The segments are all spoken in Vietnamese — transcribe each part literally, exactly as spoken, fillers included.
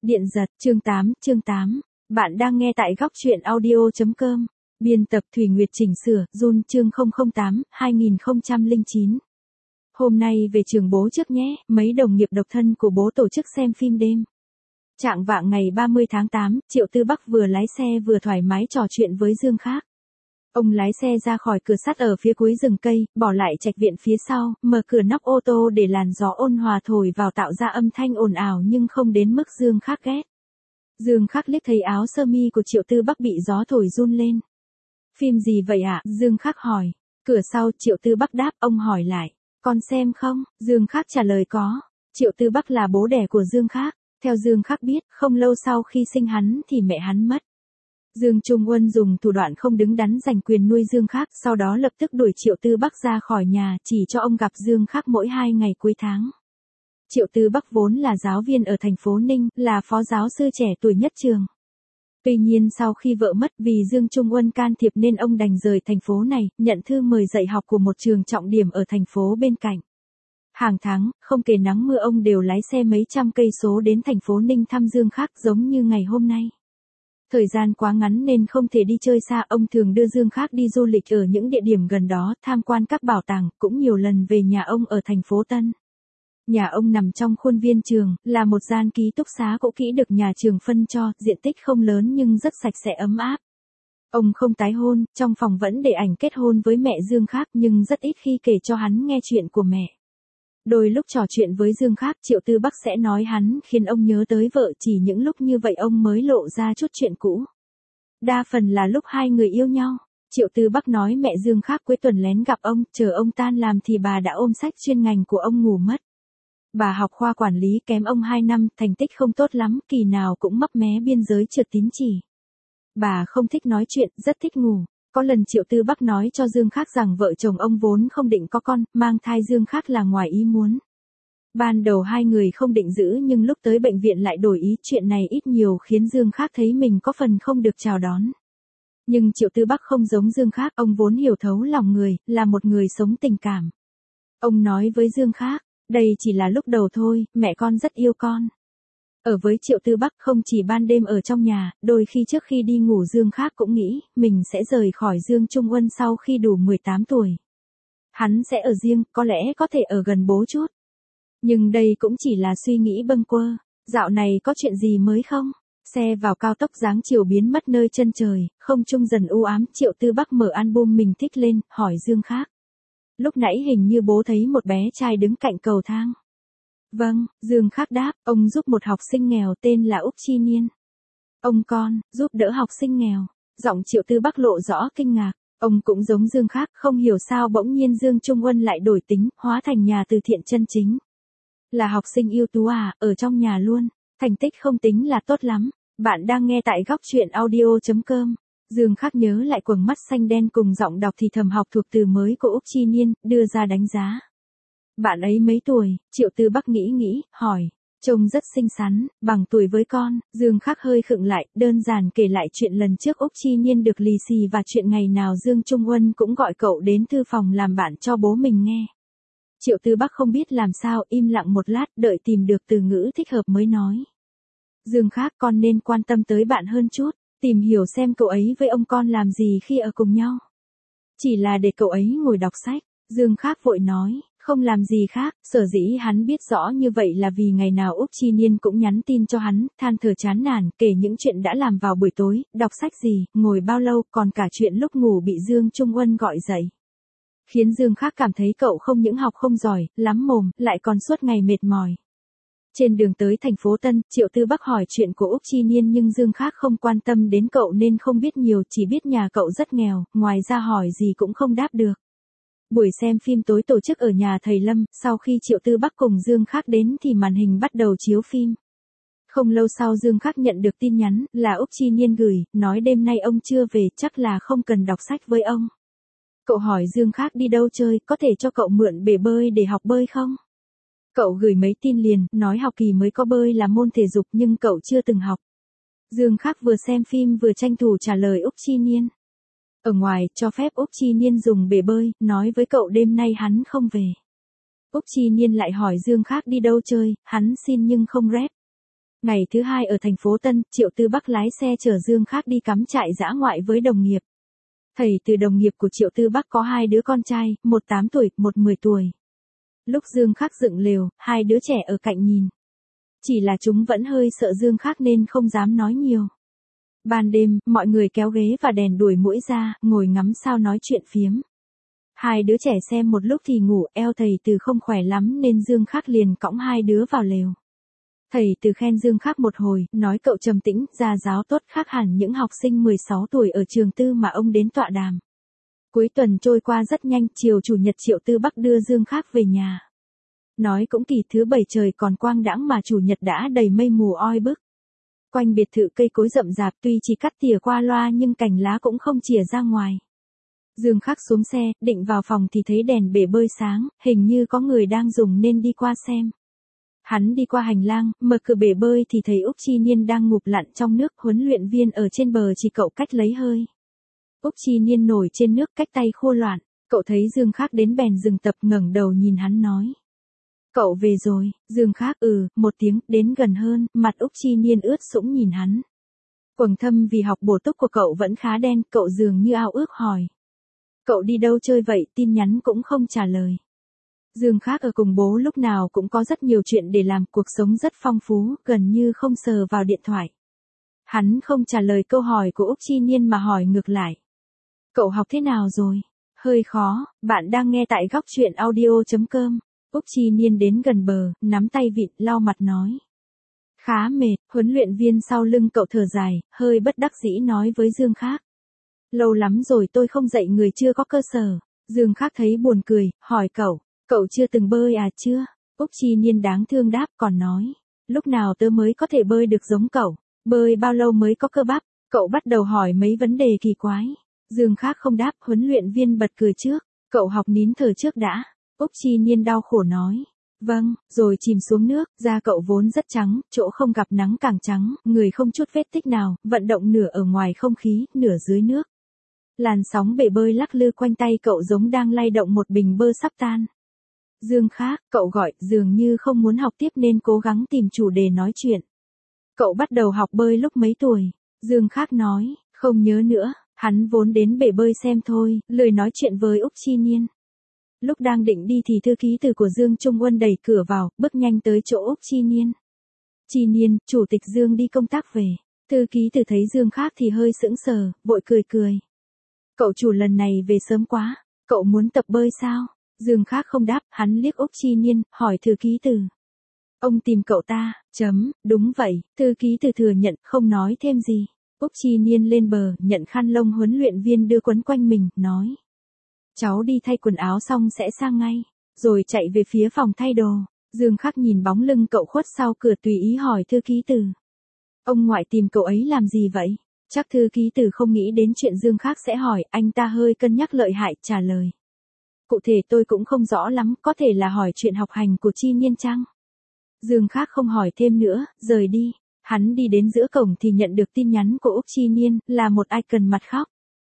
Điện giật, chương tám, chương tám. Bạn đang nghe tại góc truyện audio chấm com. Biên tập Thùy Nguyệt chỉnh sửa, Jun chương không không tám, hai nghìn không trăm lẻ chín. Hôm nay về trường bố trước nhé, mấy đồng nghiệp độc thân của bố tổ chức xem phim đêm. Trạng vạng ngày ba mươi tháng tám, Triệu Tư Bắc vừa lái xe vừa thoải mái trò chuyện với Dương Khác. Ông lái xe ra khỏi cửa sắt ở phía cuối rừng cây, bỏ lại trạch viện phía sau, mở cửa nóc ô tô để làn gió ôn hòa thổi vào tạo ra âm thanh ồn ào nhưng không đến mức Dương Khác ghét. Dương Khác liếc thấy áo sơ mi của Triệu Tư Bắc bị gió thổi run lên. Phim gì vậy ạ? Dương Khác hỏi. Cửa sau, Triệu Tư Bắc đáp, ông hỏi lại. Con xem không? Dương Khác trả lời có. Triệu Tư Bắc là bố đẻ của Dương Khác. Theo Dương Khác biết, không lâu sau khi sinh hắn thì mẹ hắn mất. Dương Trung Uân dùng thủ đoạn không đứng đắn giành quyền nuôi Dương Khác, sau đó lập tức đuổi Triệu Tư Bắc ra khỏi nhà, chỉ cho ông gặp Dương Khác mỗi hai ngày cuối tháng. Triệu Tư Bắc vốn là giáo viên ở thành phố Ninh, là phó giáo sư trẻ tuổi nhất trường. Tuy nhiên sau khi vợ mất vì Dương Trung Uân can thiệp nên ông đành rời thành phố này, nhận thư mời dạy học của một trường trọng điểm ở thành phố bên cạnh. Hàng tháng, không kể nắng mưa ông đều lái xe mấy trăm cây số đến thành phố Ninh thăm Dương Khác giống như ngày hôm nay. Thời gian quá ngắn nên không thể đi chơi xa, ông thường đưa Dương Khác đi du lịch ở những địa điểm gần đó, tham quan các bảo tàng, cũng nhiều lần về nhà ông ở thành phố Tân. Nhà ông nằm trong khuôn viên trường, là một gian ký túc xá cũ kỹ được nhà trường phân cho, diện tích không lớn nhưng rất sạch sẽ ấm áp. Ông không tái hôn, trong phòng vẫn để ảnh kết hôn với mẹ Dương Khác nhưng rất ít khi kể cho hắn nghe chuyện của mẹ. Đôi lúc trò chuyện với Dương Khác, Triệu Tư Bắc sẽ nói hắn khiến ông nhớ tới vợ, chỉ những lúc như vậy ông mới lộ ra chút chuyện cũ. Đa phần là lúc hai người yêu nhau. Triệu Tư Bắc nói mẹ Dương Khác cuối tuần lén gặp ông, chờ ông tan làm thì bà đã ôm sách chuyên ngành của ông ngủ mất. Bà học khoa quản lý kém ông hai năm, thành tích không tốt lắm, kỳ nào cũng mấp mé biên giới trượt tín chỉ. Bà không thích nói chuyện, rất thích ngủ. Có lần Triệu Tư Bắc nói cho Dương Khác rằng vợ chồng ông vốn không định có con, mang thai Dương Khác là ngoài ý muốn. Ban đầu hai người không định giữ nhưng lúc tới bệnh viện lại đổi ý, chuyện này ít nhiều khiến Dương Khác thấy mình có phần không được chào đón. Nhưng Triệu Tư Bắc không giống Dương Khác, ông vốn hiểu thấu lòng người, là một người sống tình cảm. Ông nói với Dương Khác, đây chỉ là lúc đầu thôi, mẹ con rất yêu con. Ở với Triệu Tư Bắc không chỉ ban đêm ở trong nhà, đôi khi trước khi đi ngủ Dương Khác cũng nghĩ, mình sẽ rời khỏi Dương Trung Uân sau khi đủ mười tám tuổi. Hắn sẽ ở riêng, có lẽ có thể ở gần bố chút. Nhưng đây cũng chỉ là suy nghĩ bâng quơ. Dạo này có chuyện gì mới không? Xe vào cao tốc dáng chiều biến mất nơi chân trời, không trung dần u ám, Triệu Tư Bắc mở album mình thích lên, hỏi Dương Khác. Lúc nãy hình như bố thấy một bé trai đứng cạnh cầu thang. Vâng, Dương Khác đáp, ông giúp một học sinh nghèo tên là Úc Chi Niên. Ông con, giúp đỡ học sinh nghèo. Giọng Triệu Tư Bắc lộ rõ kinh ngạc. Ông cũng giống Dương Khác, không hiểu sao bỗng nhiên Dương Trung Uân lại đổi tính, hóa thành nhà từ thiện chân chính. Là học sinh ưu tú à, ở trong nhà luôn. Thành tích không tính là tốt lắm. Bạn đang nghe tại góc truyện audio chấm com. Dương Khác nhớ lại quầng mắt xanh đen cùng giọng đọc thì thầm học thuộc từ mới của Úc Chi Niên, đưa ra đánh giá. Bạn ấy mấy tuổi? Triệu Tư Bắc nghĩ nghĩ, hỏi. Trông rất xinh xắn, bằng tuổi với con. Dương Khác hơi khựng lại, đơn giản kể lại chuyện lần trước Úc Chi Niên được lì xì và chuyện ngày nào Dương Trung Uân cũng gọi cậu đến thư phòng làm bạn cho bố mình nghe. Triệu Tư Bắc không biết làm sao, im lặng một lát, đợi tìm được từ ngữ thích hợp mới nói. Dương Khác, con nên quan tâm tới bạn hơn chút, tìm hiểu xem cậu ấy với ông con làm gì khi ở cùng nhau. Chỉ là để cậu ấy ngồi đọc sách. Dương Khác vội nói. Không làm gì khác, sở dĩ hắn biết rõ như vậy là vì ngày nào Úc Chi Niên cũng nhắn tin cho hắn, than thở chán nản, kể những chuyện đã làm vào buổi tối, đọc sách gì, ngồi bao lâu, còn cả chuyện lúc ngủ bị Dương Trung Uân gọi dậy. Khiến Dương Khác cảm thấy cậu không những học không giỏi, lắm mồm, lại còn suốt ngày mệt mỏi. Trên đường tới thành phố Tân, Triệu Tư Bắc hỏi chuyện của Úc Chi Niên nhưng Dương Khác không quan tâm đến cậu nên không biết nhiều, chỉ biết nhà cậu rất nghèo, ngoài ra hỏi gì cũng không đáp được. Buổi xem phim tối tổ chức ở nhà thầy Lâm, sau khi Triệu Tư Bắc cùng Dương Khác đến thì màn hình bắt đầu chiếu phim. Không lâu sau Dương Khác nhận được tin nhắn, là Úc Chi Niên gửi, nói đêm nay ông chưa về, chắc là không cần đọc sách với ông. Cậu hỏi Dương Khác đi đâu chơi, có thể cho cậu mượn bể bơi để học bơi không? Cậu gửi mấy tin liền, nói học kỳ mới có bơi là môn thể dục nhưng cậu chưa từng học. Dương Khác vừa xem phim vừa tranh thủ trả lời Úc Chi Niên. Ở ngoài, cho phép Úc Chi Niên dùng bể bơi, nói với cậu đêm nay hắn không về. Úc Chi Niên lại hỏi Dương Khác đi đâu chơi, hắn xin nhưng không rep. Ngày thứ hai ở thành phố Tân, Triệu Tư Bắc lái xe chở Dương Khác đi cắm trại dã ngoại với đồng nghiệp. Thầy từ đồng nghiệp của Triệu Tư Bắc có hai đứa con trai, một tám tuổi, một mười tuổi. Lúc Dương Khác dựng lều, hai đứa trẻ ở cạnh nhìn. Chỉ là chúng vẫn hơi sợ Dương Khác nên không dám nói nhiều. Ban đêm, mọi người kéo ghế và đèn đuổi muỗi ra, ngồi ngắm sao nói chuyện phiếm. Hai đứa trẻ xem một lúc thì ngủ, eo thầy từ không khỏe lắm nên Dương Khác liền cõng hai đứa vào lều. Thầy từ khen Dương Khác một hồi, nói cậu trầm tĩnh, gia giáo tốt khác hẳn những học sinh mười sáu tuổi ở trường tư mà ông đến tọa đàm. Cuối tuần trôi qua rất nhanh, chiều chủ nhật Triệu Tư Bắc đưa Dương Khác về nhà. Nói cũng kỳ thứ bảy trời còn quang đãng mà chủ nhật đã đầy mây mù oi bức. Quanh biệt thự cây cối rậm rạp tuy chỉ cắt tỉa qua loa nhưng cành lá cũng không chìa ra ngoài. Dương Khác xuống xe, định vào phòng thì thấy đèn bể bơi sáng, hình như có người đang dùng nên đi qua xem. Hắn đi qua hành lang, mở cửa bể bơi thì thấy Úc Chi Niên đang ngụp lặn trong nước, huấn luyện viên ở trên bờ chỉ cậu cách lấy hơi. Úc Chi Niên nổi trên nước cách tay khô loạn, cậu thấy Dương Khác đến bèn dừng tập ngẩng đầu nhìn hắn nói. Cậu về rồi, Dương Khác ừ, một tiếng, đến gần hơn, mặt Úc Chi Niên ướt sũng nhìn hắn. Quầng thâm vì học bổ túc của cậu vẫn khá đen, cậu dường như ao ước hỏi. Cậu đi đâu chơi vậy, tin nhắn cũng không trả lời. Dương Khác ở cùng bố lúc nào cũng có rất nhiều chuyện để làm, cuộc sống rất phong phú, gần như không sờ vào điện thoại. Hắn không trả lời câu hỏi của Úc Chi Niên mà hỏi ngược lại. Cậu học thế nào rồi? Hơi khó, bạn đang nghe tại góc truyện audio chấm com. Úc Chi Niên đến gần bờ, nắm tay vịn, lau mặt nói. Khá mệt, huấn luyện viên sau lưng cậu thở dài, hơi bất đắc dĩ nói với Dương Khác. Lâu lắm rồi tôi không dạy người chưa có cơ sở. Dương Khác thấy buồn cười, hỏi cậu, cậu chưa từng bơi à chưa? Úc Chi Niên đáng thương đáp còn nói. Lúc nào tớ mới có thể bơi được giống cậu? Bơi bao lâu mới có cơ bắp? Cậu bắt đầu hỏi mấy vấn đề kỳ quái. Dương Khác không đáp, huấn luyện viên bật cười trước. Cậu học nín thở trước đã. Úc Chi Niên đau khổ nói. Vâng, rồi chìm xuống nước, da cậu vốn rất trắng, chỗ không gặp nắng càng trắng, người không chút vết tích nào, vận động nửa ở ngoài không khí, nửa dưới nước. Làn sóng bể bơi lắc lư quanh tay cậu giống đang lay động một bình bơ sắp tan. Dương Khác, cậu gọi, dường như không muốn học tiếp nên cố gắng tìm chủ đề nói chuyện. Cậu bắt đầu học bơi lúc mấy tuổi? Dương Khác nói, không nhớ nữa, hắn vốn đến bể bơi xem thôi, lười nói chuyện với Úc Chi Niên. Lúc đang định đi thì thư ký từ của Dương Trung Uân đẩy cửa vào, bước nhanh tới chỗ Úc Chi Niên. Chi Niên, chủ tịch Dương đi công tác về. Thư ký từ thấy Dương Khác thì hơi sững sờ, vội cười cười. Cậu chủ lần này về sớm quá, cậu muốn tập bơi sao? Dương Khác không đáp, hắn liếc Úc Chi Niên, hỏi thư ký từ. Ông tìm cậu ta, chấm, đúng vậy, thư ký từ thừa nhận, không nói thêm gì. Úc Chi Niên lên bờ, nhận khăn lông huấn luyện viên đưa quấn quanh mình, nói. Cháu đi thay quần áo xong sẽ sang ngay, rồi chạy về phía phòng thay đồ. Dương Khác nhìn bóng lưng cậu khuất sau cửa tùy ý hỏi thư ký từ. Ông ngoại tìm cậu ấy làm gì vậy? Chắc thư ký từ không nghĩ đến chuyện Dương Khác sẽ hỏi, anh ta hơi cân nhắc lợi hại, trả lời. Cụ thể tôi cũng không rõ lắm, có thể là hỏi chuyện học hành của Chi Niên chăng? Dương Khác không hỏi thêm nữa, rời đi. Hắn đi đến giữa cổng thì nhận được tin nhắn của Úc Chi Niên, là một icon mặt khóc.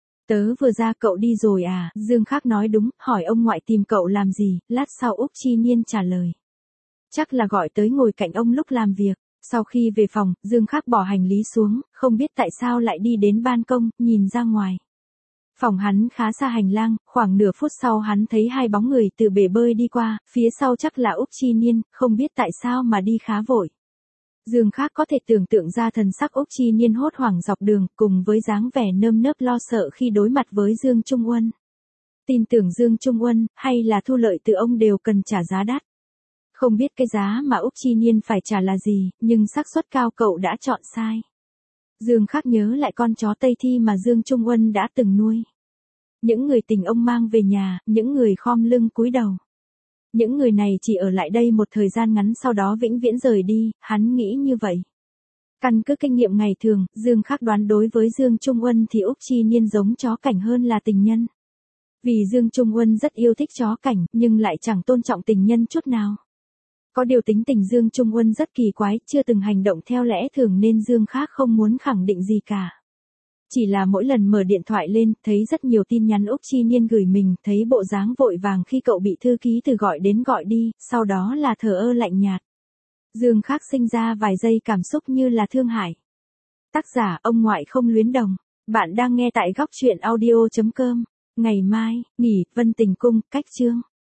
Tớ vừa ra cậu đi rồi à? Dương Khác nói đúng, hỏi ông ngoại tìm cậu làm gì, lát sau Úc Chi Niên trả lời. Chắc là gọi tới ngồi cạnh ông lúc làm việc. Sau khi về phòng, Dương Khác bỏ hành lý xuống, không biết tại sao lại đi đến ban công, nhìn ra ngoài. Phòng hắn khá xa hành lang, khoảng nửa phút sau hắn thấy hai bóng người từ bể bơi đi qua, phía sau chắc là Úc Chi Niên, không biết tại sao mà đi khá vội. Dương Khác có thể tưởng tượng ra thần sắc Úc Chi Niên hốt hoảng dọc đường, cùng với dáng vẻ nơm nớp lo sợ khi đối mặt với Dương Trung Uân. Tin tưởng Dương Trung Uân, hay là thu lợi từ ông đều cần trả giá đắt. Không biết cái giá mà Úc Chi Niên phải trả là gì, nhưng xác suất cao cậu đã chọn sai. Dương Khác nhớ lại con chó Tây Thi mà Dương Trung Uân đã từng nuôi. Những người tình ông mang về nhà, những người khom lưng cúi đầu. Những người này chỉ ở lại đây một thời gian ngắn sau đó vĩnh viễn rời đi, hắn nghĩ như vậy. Căn cứ kinh nghiệm ngày thường, Dương Khác đoán đối với Dương Trung Uân thì Úc Chi Niên giống chó cảnh hơn là tình nhân. Vì Dương Trung Uân rất yêu thích chó cảnh, nhưng lại chẳng tôn trọng tình nhân chút nào. Có điều tính tình Dương Trung Uân rất kỳ quái, chưa từng hành động theo lẽ thường nên Dương Khác không muốn khẳng định gì cả. Chỉ là mỗi lần mở điện thoại lên, thấy rất nhiều tin nhắn Úc Chi Niên gửi mình, thấy bộ dáng vội vàng khi cậu bị thư ký từ gọi đến gọi đi, sau đó là thờ ơ lạnh nhạt. Dương Khắc sinh ra vài giây cảm xúc như là thương hại. Tác giả ông ngoại không luyến đồng. Bạn đang nghe tại góc truyện audio chấm com. Ngày mai, nghỉ, Vân Tình Cung, cách chương.